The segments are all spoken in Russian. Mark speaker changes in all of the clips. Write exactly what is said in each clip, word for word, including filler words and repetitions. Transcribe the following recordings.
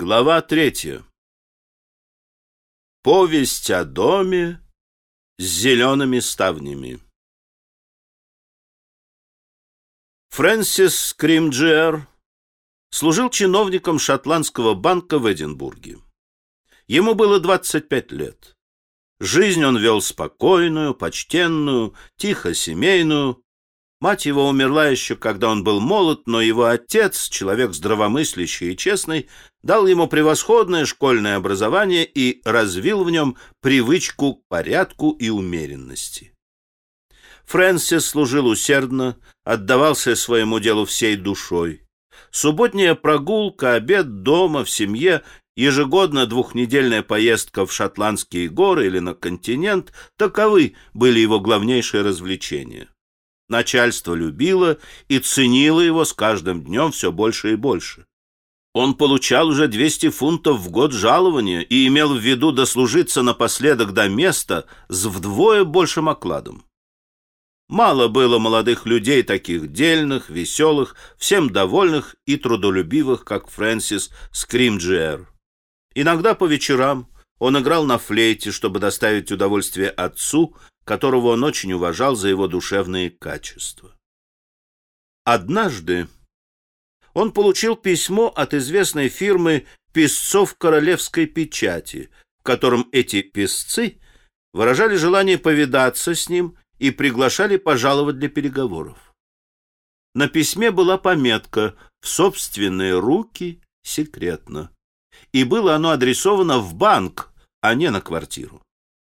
Speaker 1: Глава третья. Повесть о доме с зелеными ставнями. Фрэнсис Скримджиар служил чиновником шотландского банка в Эдинбурге. Ему было двадцать пять лет. Жизнь он вел спокойную, почтенную, тихо семейную. Мать его умерла еще, когда он был молод, но его отец, человек здравомыслящий и честный, дал ему превосходное школьное образование и развил в нем привычку к порядку и умеренности. Фрэнсис служил усердно, отдавался своему делу всей душой. Субботняя прогулка, обед дома, в семье, ежегодно двухнедельная поездка в Шотландские горы или на континент — таковы были его главнейшие развлечения. Начальство любило и ценило его с каждым днем все больше и больше. Он получал уже двести фунтов в год жалования и имел в виду дослужиться напоследок до места с вдвое большим окладом. Мало было молодых людей, таких дельных, веселых, всем довольных и трудолюбивых, как Фрэнсис Скримджиар. Иногда по вечерам он играл на флейте, чтобы доставить удовольствие отцу, которого он очень уважал за его душевные качества. Однажды он получил письмо от известной фирмы писцов королевской печати, в котором эти писцы выражали желание повидаться с ним и приглашали пожаловать для переговоров. На письме была пометка «В собственные руки, секретно», и было оно адресовано в банк, а не на квартиру.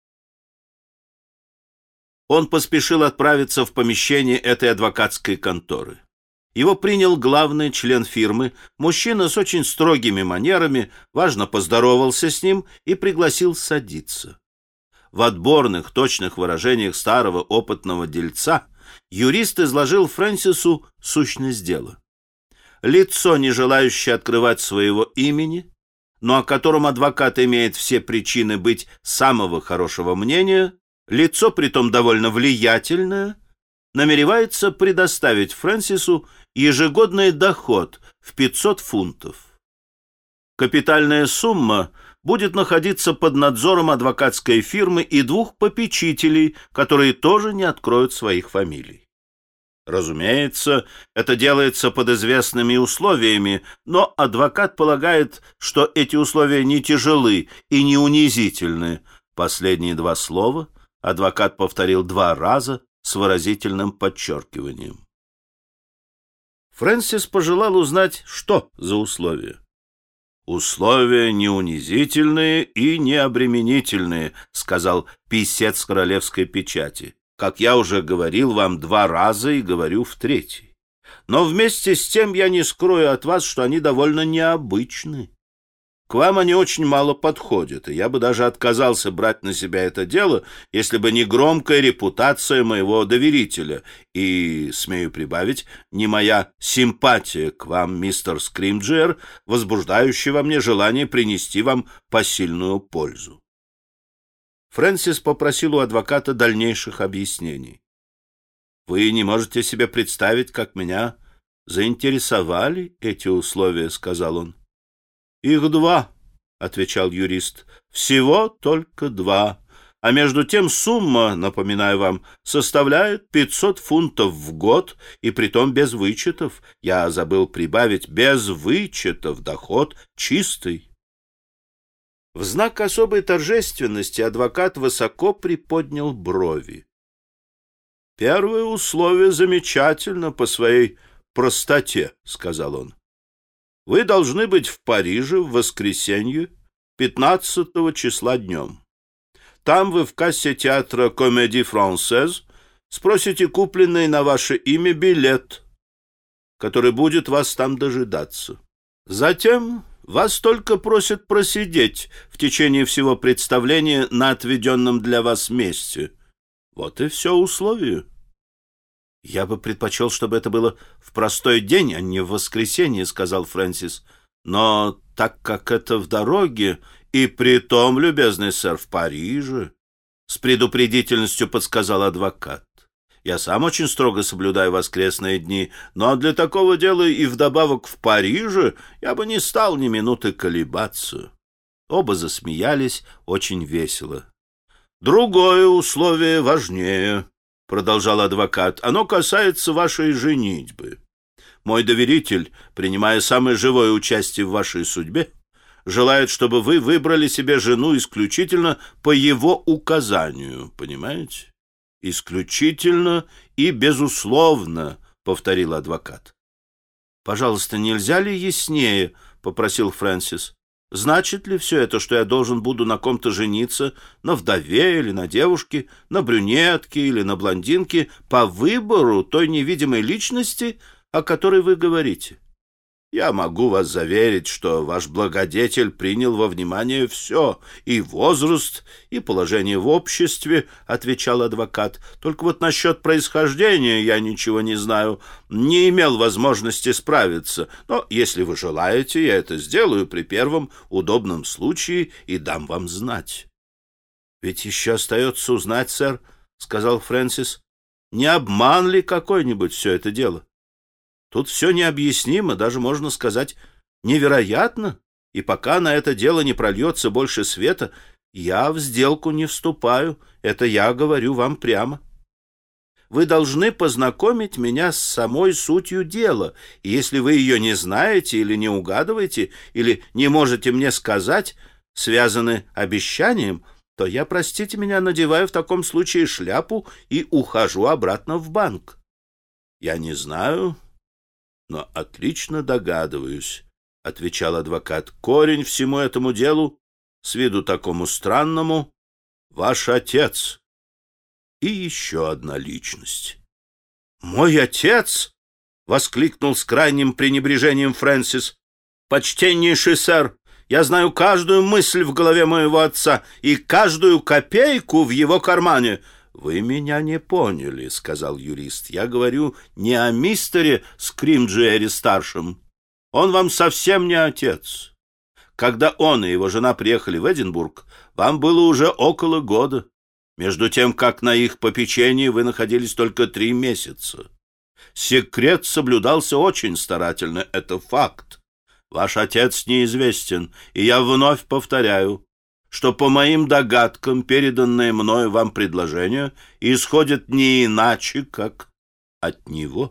Speaker 1: Он поспешил отправиться в помещение этой адвокатской конторы. Его принял главный член фирмы, мужчина с очень строгими манерами, важно поздоровался с ним и пригласил садиться. В отборных, точных выражениях старого опытного дельца юрист изложил Фрэнсису сущность дела. Лицо, не желающее открывать своего имени, но о котором адвокат имеет все причины быть самого хорошего мнения, лицо, притом довольно влиятельное, намеревается предоставить Фрэнсису ежегодный доход в пятьсот фунтов. Капитальная сумма будет находиться под надзором адвокатской фирмы и двух попечителей, которые тоже не откроют своих фамилий. Разумеется, это делается под известными условиями, но адвокат полагает, что эти условия не тяжелы и не унизительны. Последние два слова адвокат повторил два раза с выразительным подчеркиванием. Фрэнсис пожелал узнать, что за условия. «Условия не унизительные и не обременительные», — сказал писец королевской печати. «Как я уже говорил вам два раза и говорю в третий. Но вместе с тем я не скрою от вас, что они довольно необычны. К вам они очень мало подходят, и я бы даже отказался брать на себя это дело, если бы не громкая репутация моего доверителя и, смею прибавить, не моя симпатия к вам, мистер Скримджиар, возбуждающая во мне желание принести вам посильную пользу». Фрэнсис попросил у адвоката дальнейших объяснений. «Вы не можете себе представить, как меня заинтересовали эти условия», — сказал он. «Их два», — отвечал юрист, — «всего только два. А между тем сумма, напоминаю вам, составляет пятьсот фунтов в год, и притом без вычетов. Я забыл прибавить, без вычетов, доход чистый». В знак особой торжественности адвокат высоко приподнял брови. «Первое условие замечательно по своей простоте», — сказал он. «Вы должны быть в Париже в воскресенье, пятнадцатого числа днем. Там вы в кассе театра Comédie Française спросите купленный на ваше имя билет, который будет вас там дожидаться. Затем вас только просят просидеть в течение всего представления на отведенном для вас месте. Вот и все условия». «Я бы предпочел, чтобы это было в простой день, а не в воскресенье», — сказал Фрэнсис. «Но так как это в дороге, и притом, любезный сэр, в Париже», — с предупредительностью подсказал адвокат. Я сам очень строго соблюдаю воскресные дни, но для такого дела и вдобавок в Париже я бы не стал ни минуты колебаться». Оба засмеялись очень весело. «Другое условие важнее», — продолжал адвокат. «Оно касается вашей женитьбы. Мой доверитель, принимая самое живое участие в вашей судьбе, желает, чтобы вы выбрали себе жену исключительно по его указанию, понимаете? Исключительно и безусловно», — повторил адвокат. «Пожалуйста, нельзя ли яснее?» — попросил Фрэнсис. «Значит ли все это, что я должен буду на ком-то жениться, на вдове или на девушке, на брюнетке или на блондинке, по выбору той невидимой личности, о которой вы говорите? Я могу вас заверить, что ваш благодетель принял во внимание все, и возраст, и положение в обществе», — отвечал адвокат. «Только вот насчет происхождения я ничего не знаю, не имел возможности справиться. Но если вы желаете, я это сделаю при первом удобном случае и дам вам знать». «Ведь еще остается узнать, сэр», — сказал Фрэнсис, — «не обман ли какой-нибудь все это дело? Тут все необъяснимо, даже, можно сказать, невероятно, и пока на это дело не прольется больше света, я в сделку не вступаю, это я говорю вам прямо. Вы должны познакомить меня с самой сутью дела, и если вы ее не знаете или не угадываете, или не можете мне сказать, связаны обещанием, то я, простите меня, надеваю в таком случае шляпу и ухожу обратно в банк». «Я не знаю, но отлично догадываюсь», — отвечал адвокат. «Корень всему этому делу, с виду такому странному, ваш отец и еще одна личность». «Мой отец?» — воскликнул с крайним пренебрежением Фрэнсис. «Почтеннейший сэр, я знаю каждую мысль в голове моего отца и каждую копейку в его кармане». «Вы меня не поняли», — сказал юрист. «Я говорю не о мистере Скримджиэре-старшем. Он вам совсем не отец. Когда он и его жена приехали в Эдинбург, вам было уже около года, между тем, как на их попечении вы находились только три месяца. Секрет соблюдался очень старательно, это факт. Ваш отец неизвестен, и я вновь повторяю, что по моим догадкам переданное мною вам предложение исходит не иначе, как от него».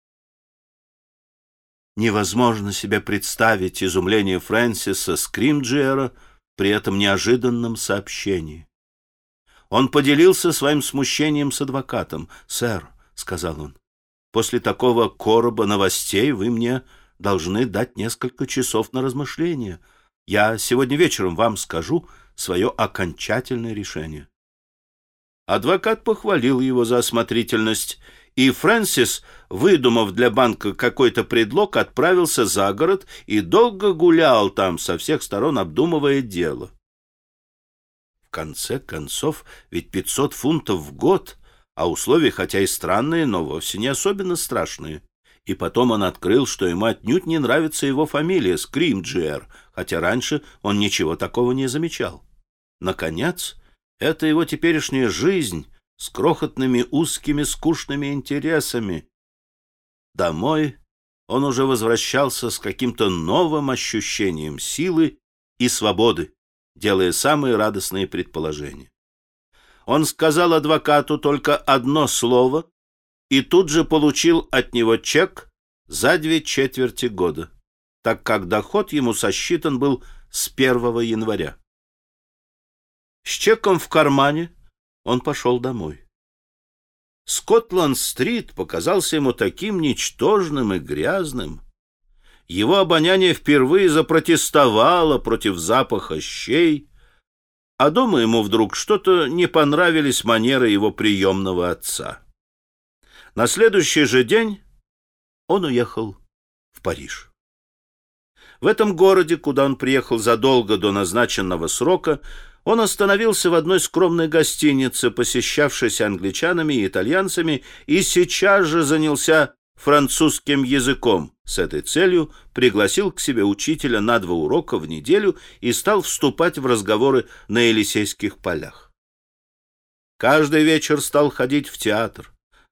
Speaker 1: Невозможно себе представить изумление Фрэнсиса Скримджиэра при этом неожиданном сообщении. Он поделился своим смущением с адвокатом. «Сэр», — сказал он, — «после такого короба новостей вы мне должны дать несколько часов на размышление. Я сегодня вечером вам скажу свое окончательное решение». Адвокат похвалил его за осмотрительность, и Фрэнсис, выдумав для банка какой-то предлог, отправился за город и долго гулял там, со всех сторон обдумывая дело. В конце концов, ведь пятьсот фунтов в год, а условия хотя и странные, но вовсе не особенно страшные. И потом он открыл, что ему отнюдь не нравится его фамилия Скримджиэр, хотя раньше он ничего такого не замечал. Наконец, это его теперешняя жизнь с крохотными узкими скучными интересами. Домой он уже возвращался с каким-то новым ощущением силы и свободы, делая самые радостные предположения. Он сказал адвокату только одно слово и тут же получил от него чек за две четверти года, так как доход ему сосчитан был с первого января. С чеком в кармане он пошел домой. Скотланд-стрит показался ему таким ничтожным и грязным. Его обоняние впервые запротестовало против запаха щей, а дома ему вдруг что-то не понравились манеры его приемного отца. На следующий же день он уехал в Париж. В этом городе, куда он приехал задолго до назначенного срока, он остановился в одной скромной гостинице, посещавшейся англичанами и итальянцами, и сейчас же занялся французским языком. С этой целью пригласил к себе учителя на два урока в неделю и стал вступать в разговоры на Елисейских полях. Каждый вечер стал ходить в театр,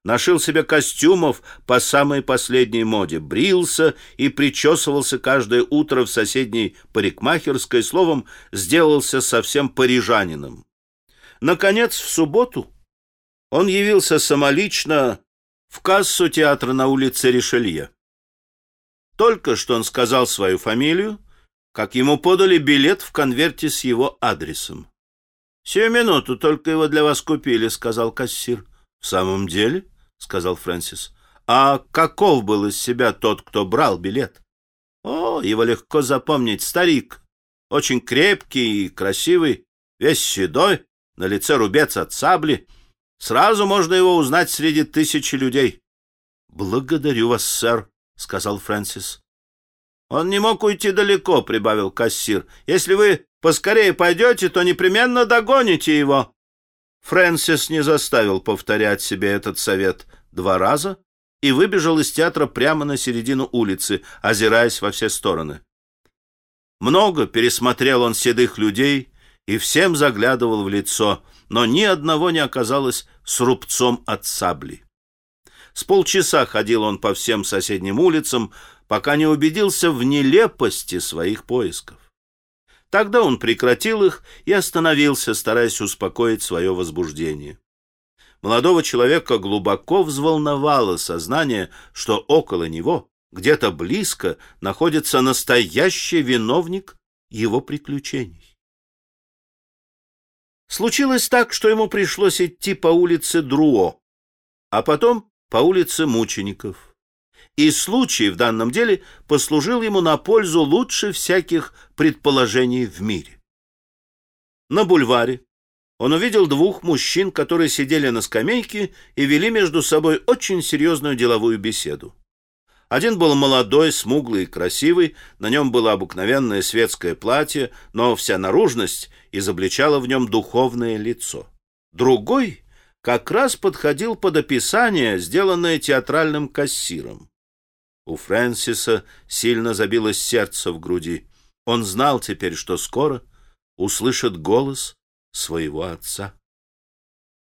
Speaker 1: нашил себе костюмов по самой последней моде, брился и причесывался каждое утро в соседней парикмахерской, словом, сделался совсем парижанином. Наконец, в субботу он явился самолично в кассу театра на улице Ришелье. Только что он сказал свою фамилию, как ему подали билет в конверте с его адресом. «Сию минуту только его для вас купили», — сказал кассир. «В самом деле?» — сказал Фрэнсис. «А каков был из себя тот, кто брал билет?» «О, его легко запомнить. Старик, очень крепкий и красивый, весь седой, на лице рубец от сабли. Сразу можно его узнать среди тысячи людей». «Благодарю вас, сэр», — сказал Фрэнсис. «Он не мог уйти далеко», — прибавил кассир. «Если вы поскорее пойдете, то непременно догоните его». Фрэнсис не заставил повторять себе этот совет два раза и выбежал из театра прямо на середину улицы, озираясь во все стороны. Много пересмотрел он седых людей и всем заглядывал в лицо, но ни одного не оказалось с рубцом от сабли. С полчаса ходил он по всем соседним улицам, пока не убедился в нелепости своих поисков. Тогда он прекратил их и остановился, стараясь успокоить свое возбуждение. Молодого человека глубоко взволновало сознание, что около него, где-то близко, находится настоящий виновник его приключений. Случилось так, что ему пришлось идти по улице Друо, а потом по улице Мучеников. И случай в данном деле послужил ему на пользу лучше всяких предположений в мире. На бульваре он увидел двух мужчин, которые сидели на скамейке и вели между собой очень серьезную деловую беседу. Один был молодой, смуглый и красивый, на нем было обыкновенное светское платье, но вся наружность изобличала в нем духовное лицо. Другой как раз подходил под описание, сделанное театральным кассиром. У Фрэнсиса сильно забилось сердце в груди. Он знал теперь, что скоро услышит голос своего отца.